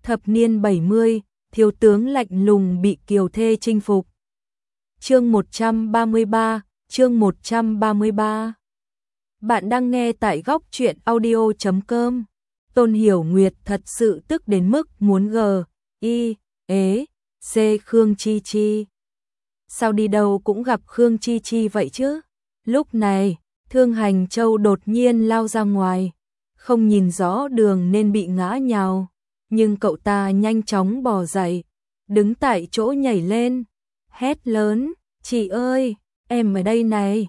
Thập niên 70, thiếu tướng lạnh lùng bị kiều thê chinh phục. Chương 133, chương 133. Bạn đang nghe tại góc truyện audio.com. Tôn Hiểu Nguyệt thật sự tức đến mức muốn Khương Chi Chi. Sao đi đâu cũng gặp Khương Chi Chi vậy chứ? Lúc này, Thương Hành Châu đột nhiên lao ra ngoài, không nhìn rõ đường nên bị ngã nhào, nhưng cậu ta nhanh chóng bò dậy, đứng tại chỗ nhảy lên, hét lớn, "Chị ơi, em ở đây này,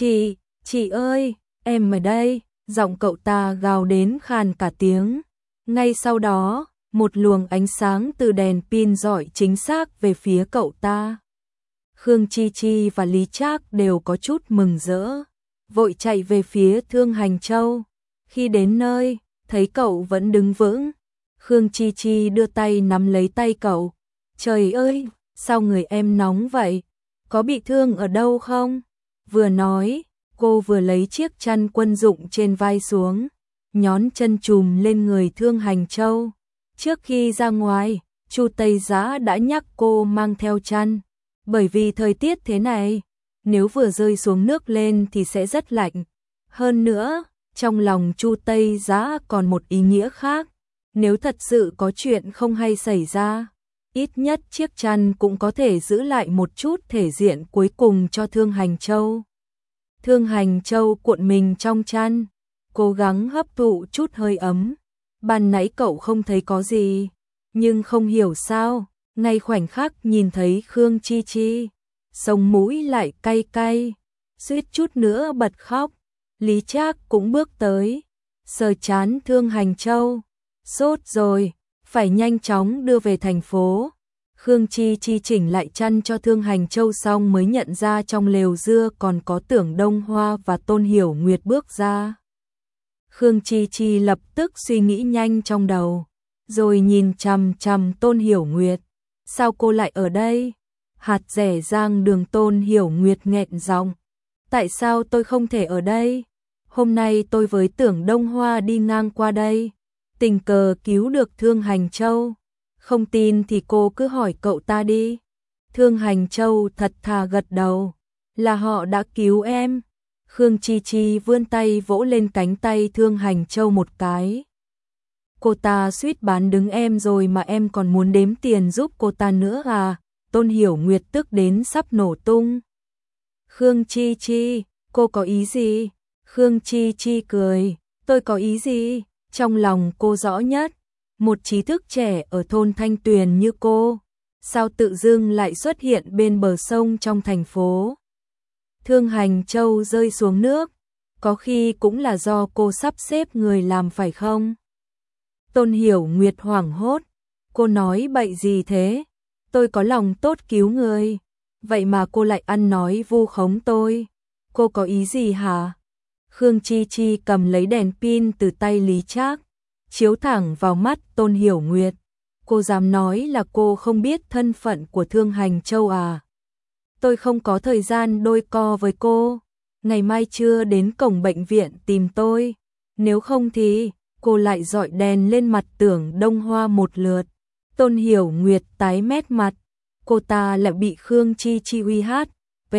chị ơi, em ở đây." Giọng cậu ta gào đến khàn cả tiếng. Ngay sau đó, một luồng ánh sáng từ đèn pin rọi chính xác về phía cậu ta. Khương Chi Chi và Lý Trác đều có chút mừng rỡ, vội chạy về phía Thương Hành Châu. Khi đến nơi, thấy cậu vẫn đứng vững, Khương Chi Chi đưa tay nắm lấy tay cậu. "Trời ơi, sao người em nóng vậy? Có bị thương ở đâu không?" Vừa nói, cô vừa lấy chiếc chăn quân dụng trên vai xuống, nhón chân chùm lên người Thương Hành Châu. Trước khi ra ngoài, Chu Tây Giã đã nhắc cô mang theo chăn, bởi vì thời tiết thế này, nếu vừa rơi xuống nước lên thì sẽ rất lạnh. Hơn nữa, trong lòng Chu Tây Giã còn một ý nghĩa khác, nếu thật sự có chuyện không hay xảy ra, ít nhất chiếc chăn cũng có thể giữ lại một chút thể diện cuối cùng cho Thương Hành Châu. Thương Hành Châu cuộn mình trong chăn, cố gắng hấp thụ chút hơi ấm. Ban nãy cậu không thấy có gì, nhưng không hiểu sao, ngay khoảnh khắc nhìn thấy Khương Chi Chi, sống mũi lại cay cay, suýt chút nữa bật khóc. Lý Trác cũng bước tới, sờ trán Thương Hành Châu. "Sốt rồi, phải nhanh chóng đưa về thành phố." Khương Chi Chi chỉnh lại chăn cho Thương Hành Châu xong mới nhận ra trong lều dưa còn có Tưởng Đông Hoa và Tôn Hiểu Nguyệt bước ra. Khương Chi Chi lập tức suy nghĩ nhanh trong đầu, rồi nhìn chằm chằm Tôn Hiểu Nguyệt. "Sao cô lại ở đây?" Hạt rẻ rang đường Tôn Hiểu Nguyệt nghẹn giọng. "Tại sao tôi không thể ở đây? Hôm nay tôi với Tưởng Đông Hoa đi ngang qua đây, tình cờ cứu được Thương Hành Châu. Không tin thì cô cứ hỏi cậu ta đi." Thương Hành Châu thật thà gật đầu. "Là họ đã cứu em." Khương Chi Chi vươn tay vỗ lên cánh tay Thương Hành Châu một cái. "Cô ta suýt bán đứng em rồi mà em còn muốn đếm tiền giúp cô ta nữa à?" Tôn Hiểu Nguyệt tức đến sắp nổ tung. "Khương Chi Chi, cô có ý gì?" Khương Chi Chi cười. "Tôi có ý gì? Trong lòng cô rõ nhất. Một trí thức trẻ ở thôn Thanh Tuyền như cô, sao tự dưng lại xuất hiện bên bờ sông trong thành phố?" Thương Hành Châu rơi xuống nước. "Có khi cũng là do cô sắp xếp người làm phải không?" Tôn Hiểu Nguyệt hoảng hốt. "Cô nói bậy gì thế? Tôi có lòng tốt cứu người, vậy mà cô lại ăn nói vu khống tôi. Cô có ý gì hả?" Khương Chi Chi cầm lấy đèn pin từ tay Lý Trác, chiếu thẳng vào mắt Tôn Hiểu Nguyệt. "Cô dám nói là cô không biết thân phận của Thương Hành Châu à? Tôi không có thời gian đôi co với cô. Ngày mai trưa đến cổng bệnh viện tìm tôi. Nếu không thì..." Cô lại dọi đèn lên mặt Tưởng Đông Hoa một lượt. Tôn Hiểu Nguyệt tái mét mặt. Cô ta lại bị Khương Chi Chi uy hát.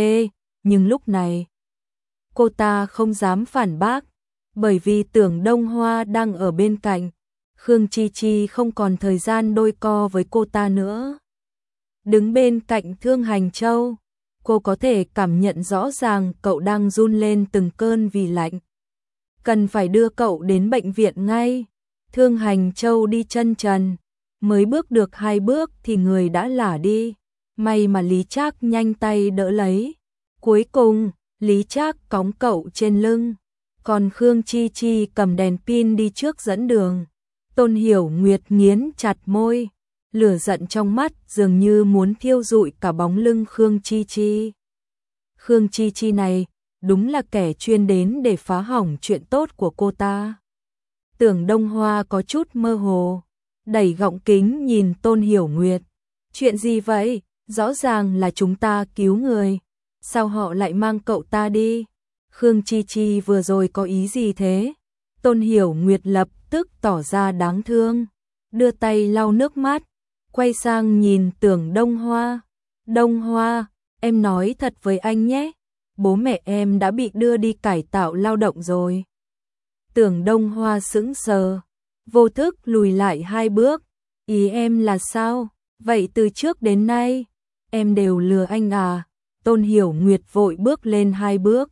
Nhưng lúc này, cô ta không dám phản bác, bởi vì Tưởng Đông Hoa đang ở bên cạnh. Khương Chi Chi không còn thời gian đôi co với cô ta nữa. Đứng bên cạnh Thương Hành Châu, cô có thể cảm nhận rõ ràng cậu đang run lên từng cơn vì lạnh. "Cần phải đưa cậu đến bệnh viện ngay." Thương Hành Châu đi chân trần, mới bước được 2 bước thì người đã lả đi. May mà Lý Trác nhanh tay đỡ lấy. Cuối cùng, Lý Trác cõng cậu trên lưng, còn Khương Chi Chi cầm đèn pin đi trước dẫn đường. Tôn Hiểu Nguyệt nghiến chặt môi, lửa giận trong mắt dường như muốn thiêu rụi cả bóng lưng Khương Chi Chi. Khương Chi Chi này đúng là kẻ chuyên đến để phá hỏng chuyện tốt của cô ta. Tưởng Đông Hoa có chút mơ hồ, đẩy gọng kính nhìn Tôn Hiểu Nguyệt. "Chuyện gì vậy? Rõ ràng là chúng ta cứu người. Sao họ lại mang cậu ta đi? Khương Chi Chi vừa rồi có ý gì thế?" Tôn Hiểu Nguyệt lập tức tỏ ra đáng thương. đưa tay lau nước mắt, quay sang nhìn Tưởng Đông Hoa. Đông Hoa, em nói thật với anh nhé, bố mẹ em đã bị đưa đi cải tạo lao động rồi. Tưởng Đông Hoa sững sờ, vô thức lùi lại 2 bước. Ý em là sao? Vậy từ trước đến nay, em đều lừa anh à? Tôn Hiểu Nguyệt vội bước lên 2 bước,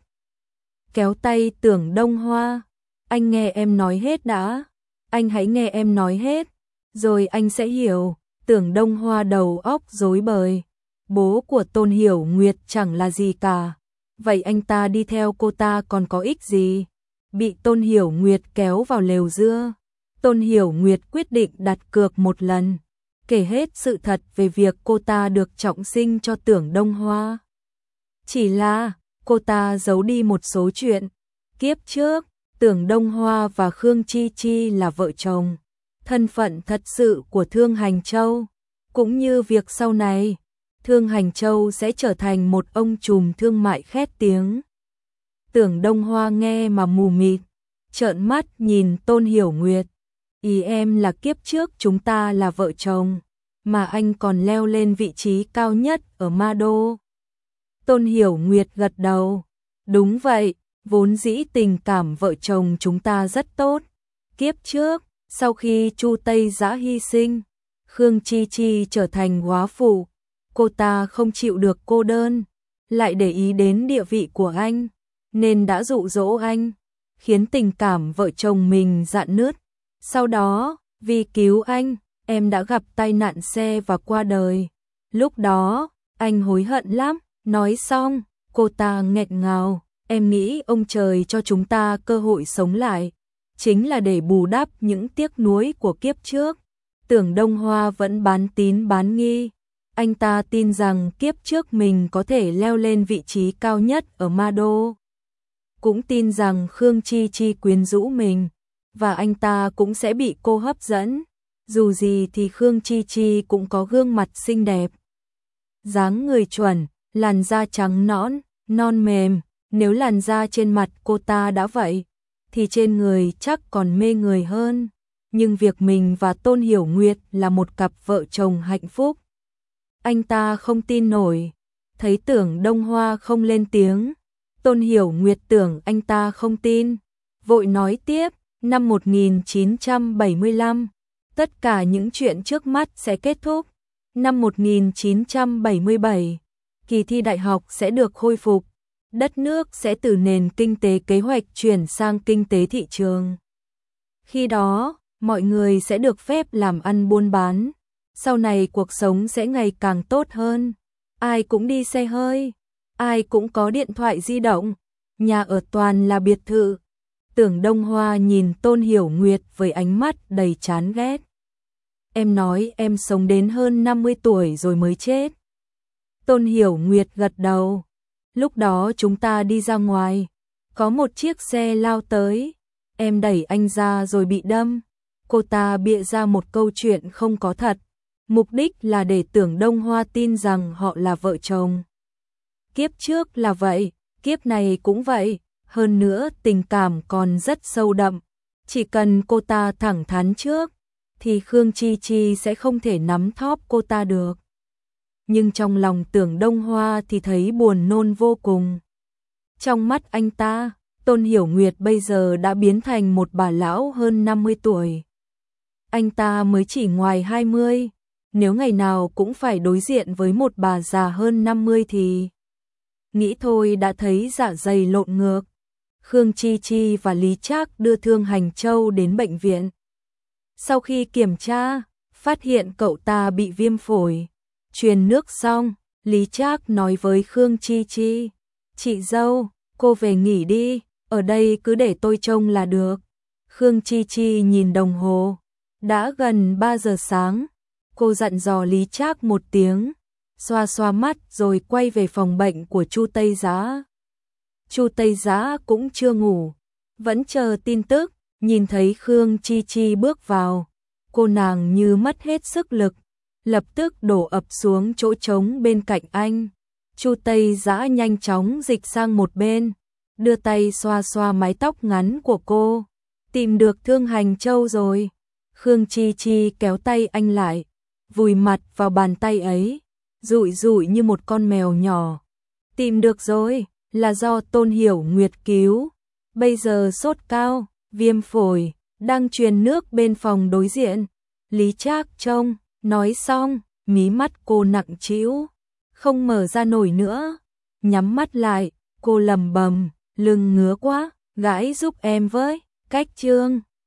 kéo tay Tưởng Đông Hoa. Anh nghe em nói hết đã. Anh hãy nghe em nói hết, rồi anh sẽ hiểu. Tưởng Đông Hoa đầu óc rối bời. Bố của Tôn Hiểu Nguyệt chẳng là gì cả. Vậy anh ta đi theo cô ta còn có ích gì? Bị Tôn Hiểu Nguyệt kéo vào lều dưa, Tôn Hiểu Nguyệt quyết định đặt cược một lần, kể hết sự thật về việc cô ta được trọng sinh cho Tưởng Đông Hoa. Chỉ là cô ta giấu đi một số chuyện. Kiếp trước, Tưởng Đông Hoa và Khương Chi Chi là vợ chồng. Thân phận thật sự của Thương Hành Châu, cũng như việc sau này, Thương Hành Châu sẽ trở thành một ông trùm thương mại khét tiếng. Tưởng Đông Hoa nghe mà mù mịt, trợn mắt nhìn Tôn Hiểu Nguyệt. Ý em là kiếp trước chúng ta là vợ chồng, mà anh còn leo lên vị trí cao nhất ở Ma Đô. Tôn Hiểu Nguyệt gật đầu. Đúng vậy, vốn dĩ tình cảm vợ chồng chúng ta rất tốt. Kiếp trước, sau khi Chu Tây Dã hy sinh, Khương Chi Chi trở thành góa phụ. Cô ta không chịu được cô đơn, lại để ý đến địa vị của anh, nên đã dụ dỗ anh, khiến tình cảm vợ chồng mình rạn nứt. Sau đó, vì cứu anh, em đã gặp tai nạn xe và qua đời. Lúc đó, anh hối hận lắm. Nói xong, cô ta nghẹn ngào. Em nghĩ ông trời cho chúng ta cơ hội sống lại, chính là để bù đắp những tiếc nuối của kiếp trước. Tưởng Đông Hoa vẫn bán tín bán nghi. Anh ta tin rằng kiếp trước mình có thể leo lên vị trí cao nhất ở Ma Đô. Cũng tin rằng Khương Chi Chi quyến rũ mình, và anh ta cũng sẽ bị cô hấp dẫn. Dù gì thì Khương Chi Chi cũng có gương mặt xinh đẹp, dáng người chuẩn, làn da trắng nõn, non mềm. Nếu làn da trên mặt cô ta đã vậy, thì trên người chắc còn mê người hơn. Nhưng việc mình và Tôn Hiểu Nguyệt là một cặp vợ chồng hạnh phúc, anh ta không tin nổi. Thấy Tưởng Đông Hoa không lên tiếng, Tôn Hiểu Nguyệt tưởng anh ta không tin, vội nói tiếp. Năm 1975, tất cả những chuyện trước mắt sẽ kết thúc. Năm 1977, kỳ thi đại học sẽ được khôi phục. Đất nước sẽ từ nền kinh tế kế hoạch chuyển sang kinh tế thị trường. Khi đó, mọi người sẽ được phép làm ăn buôn bán. Sau này cuộc sống sẽ ngày càng tốt hơn. Ai cũng đi xe hơi, ai cũng có điện thoại di động, nhà ở toàn là biệt thự. Tưởng Đông Hoa nhìn Tôn Hiểu Nguyệt với ánh mắt đầy chán ghét. Em nói em sống đến hơn 50 tuổi rồi mới chết. Tôn Hiểu Nguyệt gật đầu. Lúc đó chúng ta đi ra ngoài, có một chiếc xe lao tới, em đẩy anh ra rồi bị đâm. Cô ta bịa ra một câu chuyện không có thật, mục đích là để Tưởng Đông Hoa tin rằng họ là vợ chồng. Kiếp trước là vậy, kiếp này cũng vậy, hơn nữa tình cảm còn rất sâu đậm. Chỉ cần cô ta thẳng thắn trước, thì Khương Chi Chi sẽ không thể nắm thóp cô ta được. Nhưng trong lòng Tưởng Đông Hoa thì thấy buồn nôn vô cùng. Trong mắt anh ta, Tôn Hiểu Nguyệt bây giờ đã biến thành một bà lão hơn 50 tuổi. Anh ta mới chỉ ngoài 20, nếu ngày nào cũng phải đối diện với một bà già hơn 50 thì... Nghĩ thôi đã thấy dạ dày lộn ngược. Khương Chi Chi và Lý Trác đưa Thương Hành Châu đến bệnh viện. Sau khi kiểm tra, phát hiện cậu ta bị viêm phổi. Truyền nước xong, Lý Trác nói với Khương Chi Chi, chị dâu, cô về nghỉ đi, ở đây cứ để tôi trông là được. Khương Chi Chi nhìn đồng hồ, đã gần 3 giờ sáng, cô dặn dò Lý Trác một tiếng, xoa xoa mắt rồi quay về phòng bệnh của Chu Tây Dã. Chu Tây Dã cũng chưa ngủ, vẫn chờ tin tức, nhìn thấy Khương Chi Chi bước vào, cô nàng như mất hết sức lực, lập tức đổ ập xuống chỗ trống bên cạnh anh. Chu Tây Dã nhanh chóng dịch sang một bên, đưa tay xoa xoa mái tóc ngắn của cô. Tìm được Thương Hành Châu rồi. Khương Chi Chi kéo tay anh lại, vùi mặt vào bàn tay ấy, dụi dụi như một con mèo nhỏ. Tìm được rồi, là do Tôn Hiểu Nguyệt cứu. Bây giờ sốt cao, viêm phổi, đang truyền nước bên phòng đối diện. Lý Trác trông, nói xong, mí mắt cô nặng trĩu, không mở ra nổi nữa. Nhắm mắt lại, cô lẩm bẩm, lưng ngứa quá, gãi giúp em với. Cách chương